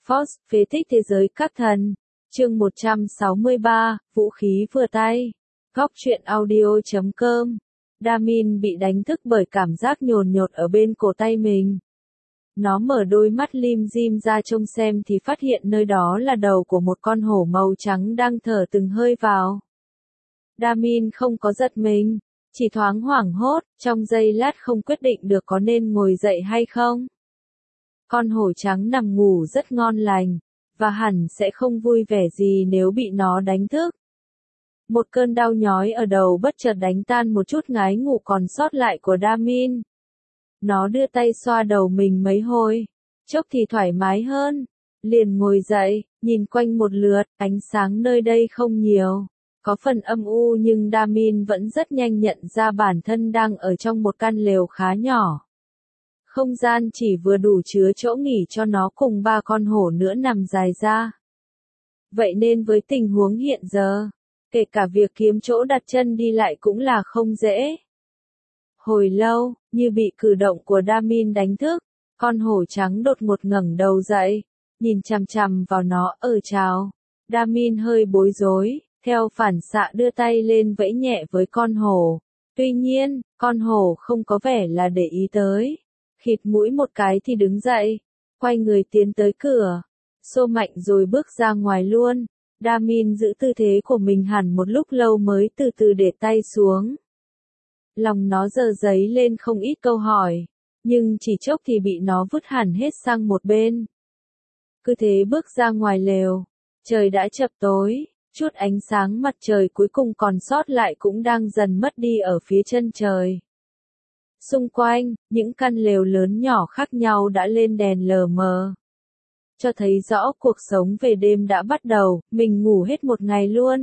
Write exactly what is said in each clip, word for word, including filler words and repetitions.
Force, phế tích thế giới các thần. Chương một trăm sáu mươi ba, vũ khí vừa tay. Góc truyện audio chấm com. Damin bị đánh thức bởi cảm giác nhồn nhột ở bên cổ tay mình. Nó mở đôi mắt lim dim ra trông xem thì phát hiện nơi đó là đầu của một con hổ màu trắng đang thở từng hơi vào. Damin không có giật mình, chỉ thoáng hoảng hốt, trong giây lát không quyết định được có nên ngồi dậy hay không. Con hổ trắng nằm ngủ rất ngon lành, và hẳn sẽ không vui vẻ gì nếu bị nó đánh thức. Một cơn đau nhói ở đầu bất chợt đánh tan một chút ngái ngủ còn sót lại của Damin. Nó đưa tay xoa đầu mình mấy hồi, chốc thì thoải mái hơn, liền ngồi dậy, nhìn quanh một lượt, ánh sáng nơi đây không nhiều, có phần âm u nhưng Damin vẫn rất nhanh nhận ra bản thân đang ở trong một căn lều khá nhỏ. Không gian chỉ vừa đủ chứa chỗ nghỉ cho nó cùng ba con hổ nữa nằm dài ra. Vậy nên với tình huống hiện giờ, kể cả việc kiếm chỗ đặt chân đi lại cũng là không dễ. Hồi lâu, như bị cử động của Damin đánh thức, con hổ trắng đột ngột ngẩng đầu dậy, nhìn chằm chằm vào nó. Ờ chào. Damin hơi bối rối, theo phản xạ đưa tay lên vẫy nhẹ với con hổ. Tuy nhiên, con hổ không có vẻ là để ý tới. Khịt mũi một cái thì đứng dậy, quay người tiến tới cửa, xô mạnh rồi bước ra ngoài luôn. Damin giữ tư thế của mình hẳn một lúc lâu mới từ từ để tay xuống. Lòng nó dờ dấy lên không ít câu hỏi, nhưng chỉ chốc thì bị nó vứt hẳn hết sang một bên. Cứ thế bước ra ngoài lều, trời đã chập tối, chút ánh sáng mặt trời cuối cùng còn sót lại cũng đang dần mất đi ở phía chân trời. Xung quanh, những căn lều lớn nhỏ khác nhau đã lên đèn lờ mờ, cho thấy rõ cuộc sống về đêm đã bắt đầu. Mình ngủ hết một ngày luôn.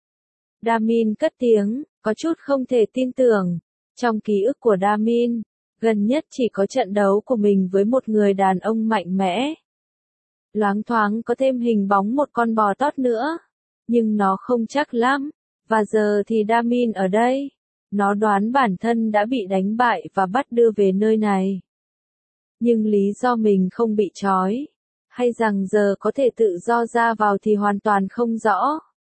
Damin cất tiếng, có chút không thể tin tưởng. Trong ký ức của Damin, gần nhất chỉ có trận đấu của mình với một người đàn ông mạnh mẽ. Loáng thoáng có thêm hình bóng một con bò tót nữa, nhưng nó không chắc lắm. Và giờ thì Damin ở đây. Nó đoán bản thân đã bị đánh bại và bắt đưa về nơi này. Nhưng lý do mình không bị trói, hay rằng giờ có thể tự do ra vào thì hoàn toàn không rõ.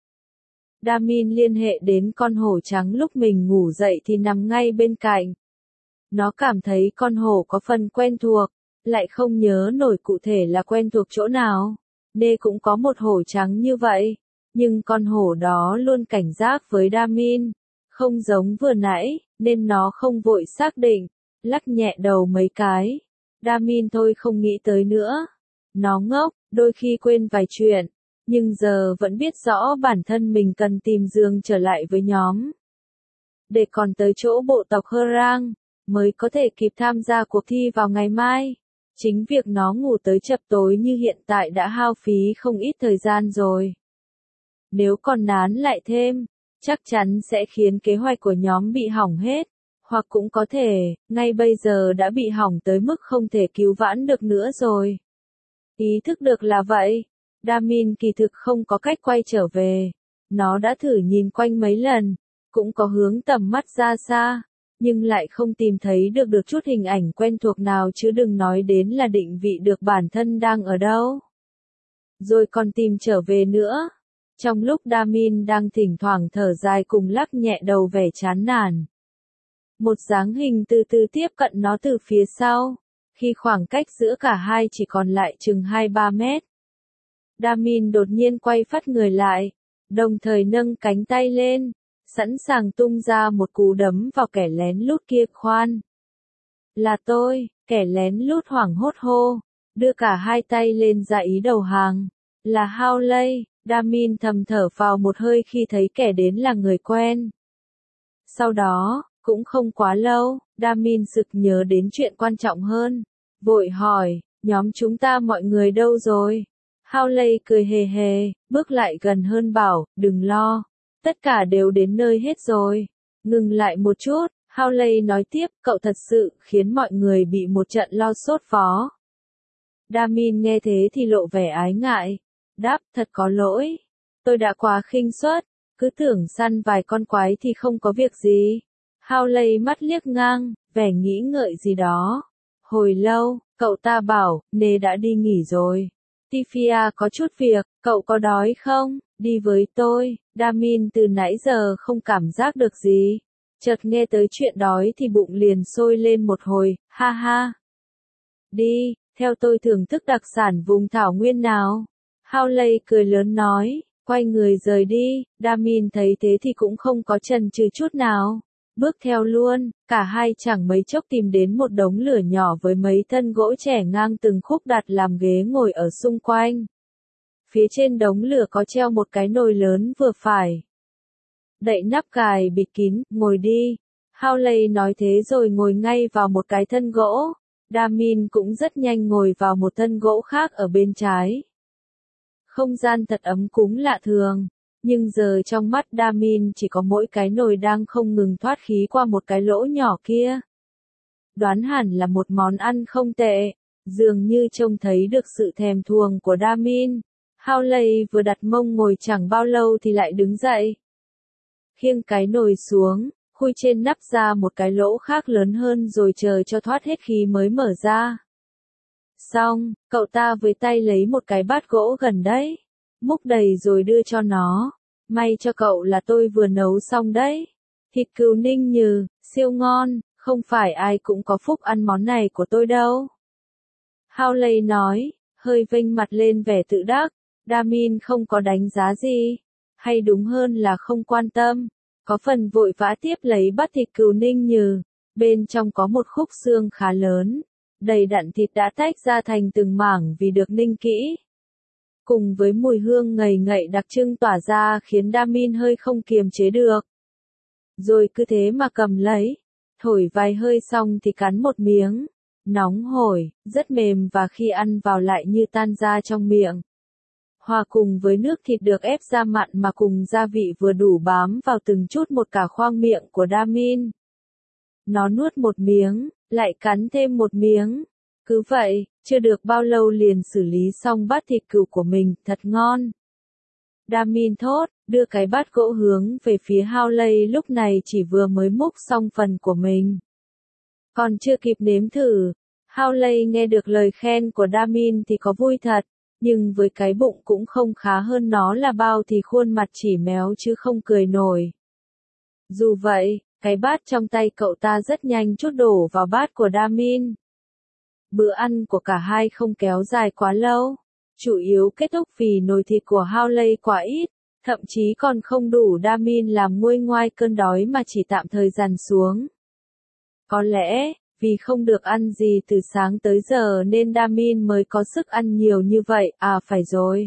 Damin liên hệ đến con hổ trắng lúc mình ngủ dậy thì nằm ngay bên cạnh. Nó cảm thấy con hổ có phần quen thuộc, lại không nhớ nổi cụ thể là quen thuộc chỗ nào. Nê cũng có một hổ trắng như vậy, nhưng con hổ đó luôn cảnh giác với Damin. Không giống vừa nãy, nên nó không vội xác định, lắc nhẹ đầu mấy cái. Damin thôi không nghĩ tới nữa. Nó ngốc, đôi khi quên vài chuyện, nhưng giờ vẫn biết rõ bản thân mình cần tìm giường trở lại với nhóm. Để còn tới chỗ bộ tộc Herang, mới có thể kịp tham gia cuộc thi vào ngày mai. Chính việc nó ngủ tới chập tối như hiện tại đã hao phí không ít thời gian rồi. Nếu còn nán lại thêm, chắc chắn sẽ khiến kế hoạch của nhóm bị hỏng hết, hoặc cũng có thể, ngay bây giờ đã bị hỏng tới mức không thể cứu vãn được nữa rồi. Ý thức được là vậy, Damin kỳ thực không có cách quay trở về. Nó đã thử nhìn quanh mấy lần, cũng có hướng tầm mắt ra xa, nhưng lại không tìm thấy được được chút hình ảnh quen thuộc nào chứ đừng nói đến là định vị được bản thân đang ở đâu. Rồi còn tìm trở về nữa. Trong lúc Damin đang thỉnh thoảng thở dài cùng lắc nhẹ đầu vẻ chán nản, một dáng hình từ từ tiếp cận nó từ phía sau, khi khoảng cách giữa cả hai chỉ còn lại chừng hai ba mét. Damin đột nhiên quay phắt người lại, đồng thời nâng cánh tay lên, sẵn sàng tung ra một cú đấm vào kẻ lén lút kia. Khoan! Là tôi, kẻ lén lút hoảng hốt hô, đưa cả hai tay lên ra ý đầu hàng. Là Hawley. Damin thầm thở vào một hơi khi thấy kẻ đến là người quen. Sau đó, cũng không quá lâu, Damin sực nhớ đến chuyện quan trọng hơn. Vội hỏi, nhóm chúng ta mọi người đâu rồi? Hawley cười hề hề, bước lại gần hơn bảo, đừng lo. Tất cả đều đến nơi hết rồi. Ngừng lại một chút, Hawley nói tiếp, cậu thật sự khiến mọi người bị một trận lo sốt vó. Damin nghe thế thì lộ vẻ ái ngại. Đáp, thật có lỗi. Tôi đã quá khinh suất, cứ tưởng săn vài con quái thì không có việc gì. Hawley mắt liếc ngang, vẻ nghĩ ngợi gì đó. Hồi lâu, cậu ta bảo, Nê đã đi nghỉ rồi. Tifia có chút việc, cậu có đói không? Đi với tôi. Damin từ nãy giờ không cảm giác được gì. Chợt nghe tới chuyện đói thì bụng liền sôi lên một hồi, ha ha. Đi, theo tôi thưởng thức đặc sản vùng thảo nguyên nào. Howley cười lớn nói, quay người rời đi. Damin thấy thế thì cũng không có chần chừ chút nào. Bước theo luôn, cả hai chẳng mấy chốc tìm đến một đống lửa nhỏ với mấy thân gỗ trẻ ngang từng khúc đặt làm ghế ngồi ở xung quanh. Phía trên đống lửa có treo một cái nồi lớn vừa phải. Đậy nắp cài bịt kín, ngồi đi. Howley nói thế rồi ngồi ngay vào một cái thân gỗ. Damin cũng rất nhanh ngồi vào một thân gỗ khác ở bên trái. Không gian thật ấm cúng lạ thường. Nhưng giờ trong mắt Damin chỉ có mỗi cái nồi đang không ngừng thoát khí qua một cái lỗ nhỏ kia. Đoán hẳn là một món ăn không tệ. Dường như trông thấy được sự thèm thuồng của Damin. Howley vừa đặt mông ngồi chẳng bao lâu thì lại đứng dậy. Khiêng cái nồi xuống, khui trên nắp ra một cái lỗ khác lớn hơn rồi chờ cho thoát hết khí mới mở ra. Xong, cậu ta với tay lấy một cái bát gỗ gần đấy. Múc đầy rồi đưa cho nó. May cho cậu là tôi vừa nấu xong đấy. Thịt cừu ninh nhừ, siêu ngon, không phải ai cũng có phúc ăn món này của tôi đâu. Howley nói, hơi vênh mặt lên vẻ tự đắc. Damin không có đánh giá gì. Hay đúng hơn là không quan tâm. Có phần vội vã tiếp lấy bát thịt cừu ninh nhừ. Bên trong có một khúc xương khá lớn. Đầy đặn thịt đã tách ra thành từng mảng vì được ninh kỹ. Cùng với mùi hương ngầy ngậy đặc trưng tỏa ra khiến Damin hơi không kiềm chế được. Rồi cứ thế mà cầm lấy, thổi vài hơi xong thì cắn một miếng. Nóng hổi, rất mềm và khi ăn vào lại như tan ra trong miệng. Hòa cùng với nước thịt được ép ra mặn mà cùng gia vị vừa đủ bám vào từng chút một cả khoang miệng của Damin. Nó nuốt một miếng, lại cắn thêm một miếng. Cứ vậy, chưa được bao lâu liền xử lý xong bát thịt cừu của mình, thật ngon. Damin thốt, đưa cái bát gỗ hướng về phía Howley lúc này chỉ vừa mới múc xong phần của mình. Còn chưa kịp nếm thử, Howley nghe được lời khen của Damin thì có vui thật, nhưng với cái bụng cũng không khá hơn nó là bao thì khuôn mặt chỉ méo chứ không cười nổi. Dù vậy, cái bát trong tay cậu ta rất nhanh trút đổ vào bát của Damin. Bữa ăn của cả hai không kéo dài quá lâu, chủ yếu kết thúc vì nồi thịt của Howley quá ít, thậm chí còn không đủ Damin làm nguôi ngoai cơn đói mà chỉ tạm thời dằn xuống. Có lẽ, vì không được ăn gì từ sáng tới giờ nên Damin mới có sức ăn nhiều như vậy, à phải rồi.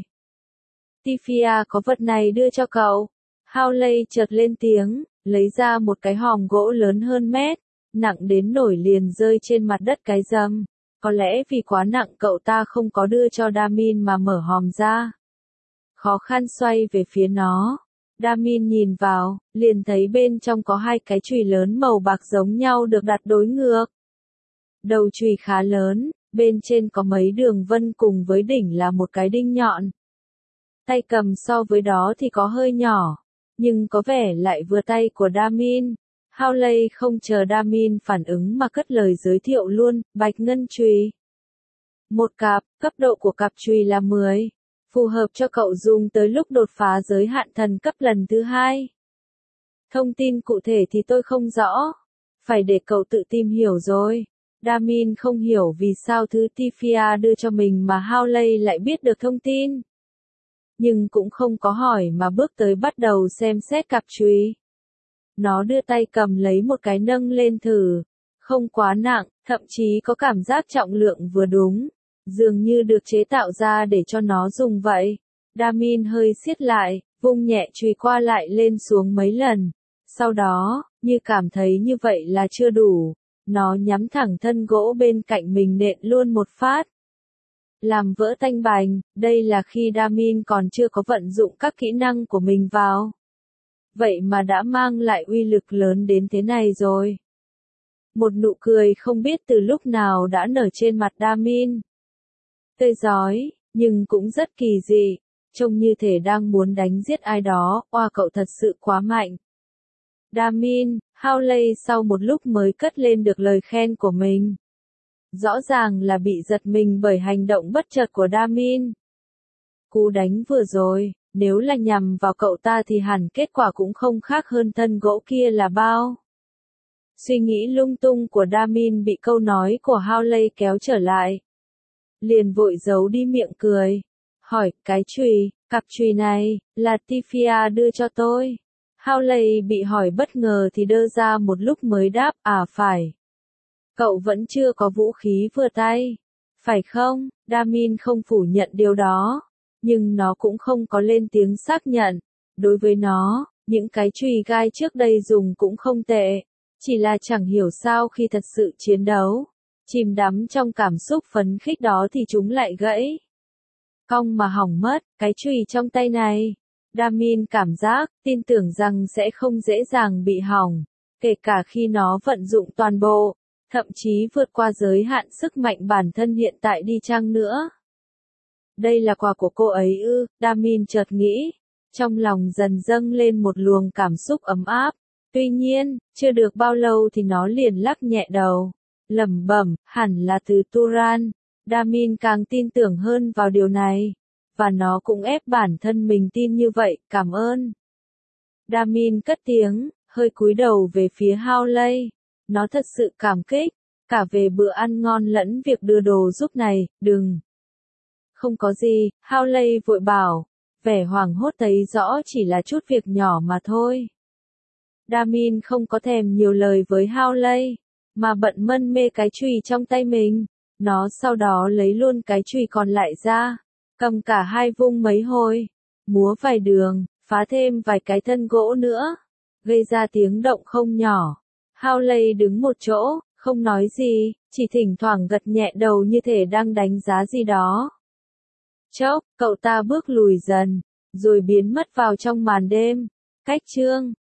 Tifia có vật này đưa cho cậu. Howley chợt lên tiếng, lấy ra một cái hòm gỗ lớn hơn mét, nặng đến nổi liền rơi trên mặt đất cái rầm. Có lẽ vì quá nặng cậu ta không có đưa cho Damin mà mở hòm ra. Khó khăn xoay về phía nó. Damin nhìn vào, liền thấy bên trong có hai cái chùy lớn màu bạc giống nhau được đặt đối ngược. Đầu chùy khá lớn, bên trên có mấy đường vân cùng với đỉnh là một cái đinh nhọn. Tay cầm so với đó thì có hơi nhỏ, nhưng có vẻ lại vừa tay của Damin. Howley không chờ Damin phản ứng mà cất lời giới thiệu luôn, bạch ngân chùy. Một cặp, cấp độ của cặp chùy là mười. Phù hợp cho cậu dùng tới lúc đột phá giới hạn thần cấp lần thứ hai. Thông tin cụ thể thì tôi không rõ. Phải để cậu tự tìm hiểu rồi. Damin không hiểu vì sao thứ Tifia đưa cho mình mà Howley lại biết được thông tin. Nhưng cũng không có hỏi mà bước tới bắt đầu xem xét cặp chùy. Nó đưa tay cầm lấy một cái nâng lên thử. Không quá nặng, thậm chí có cảm giác trọng lượng vừa đúng. Dường như được chế tạo ra để cho nó dùng vậy. Damin hơi siết lại, vung nhẹ chùy qua lại lên xuống mấy lần. Sau đó, như cảm thấy như vậy là chưa đủ. Nó nhắm thẳng thân gỗ bên cạnh mình nện luôn một phát. Làm vỡ tanh bành, đây là khi Damin còn chưa có vận dụng các kỹ năng của mình vào. Vậy mà đã mang lại uy lực lớn đến thế này rồi. Một nụ cười không biết từ lúc nào đã nở trên mặt Damin. Tươi rói, nhưng cũng rất kỳ dị, trông như thể đang muốn đánh giết ai đó, oa cậu thật sự quá mạnh. Damin, Howley sau một lúc mới cất lên được lời khen của mình. Rõ ràng là bị giật mình bởi hành động bất chợt của Damin. Cú đánh vừa rồi, nếu là nhằm vào cậu ta thì hẳn kết quả cũng không khác hơn thân gỗ kia là bao. Suy nghĩ lung tung của Damin bị câu nói của Hawley kéo trở lại. Liền vội giấu đi miệng cười. Hỏi, cái chùy, cặp chùy này, là Tifia đưa cho tôi. Hawley bị hỏi bất ngờ thì đơ ra một lúc mới đáp, à phải. Cậu vẫn chưa có vũ khí vừa tay. Phải không? Damin không phủ nhận điều đó. Nhưng nó cũng không có lên tiếng xác nhận. Đối với nó, những cái chùy gai trước đây dùng cũng không tệ. Chỉ là chẳng hiểu sao khi thật sự chiến đấu, chìm đắm trong cảm xúc phấn khích đó thì chúng lại gãy. Cong mà hỏng mất, cái chùy trong tay này. Damin cảm giác, tin tưởng rằng sẽ không dễ dàng bị hỏng, kể cả khi nó vận dụng toàn bộ, thậm chí vượt qua giới hạn sức mạnh bản thân hiện tại đi chăng nữa. Đây là quà của cô ấy ư, Damin chợt nghĩ, trong lòng dần dâng lên một luồng cảm xúc ấm áp. Tuy nhiên, chưa được bao lâu thì nó liền lắc nhẹ đầu, lẩm bẩm, hẳn là từ Turan. Damin càng tin tưởng hơn vào điều này, và nó cũng ép bản thân mình tin như vậy, cảm ơn. Damin cất tiếng, hơi cúi đầu về phía Hawley. Nó thật sự cảm kích, cả về bữa ăn ngon lẫn việc đưa đồ giúp này, đừng. Không có gì, Hawley vội bảo, vẻ hoảng hốt thấy rõ chỉ là chút việc nhỏ mà thôi. Damin không có thèm nhiều lời với Hawley, mà bận mân mê cái chùy trong tay mình. Nó sau đó lấy luôn cái chùy còn lại ra, cầm cả hai vung mấy hồi, múa vài đường, phá thêm vài cái thân gỗ nữa, gây ra tiếng động không nhỏ. Hawley đứng một chỗ, không nói gì, chỉ thỉnh thoảng gật nhẹ đầu như thể đang đánh giá gì đó. Chốc, cậu ta bước lùi dần, rồi biến mất vào trong màn đêm. Cách chương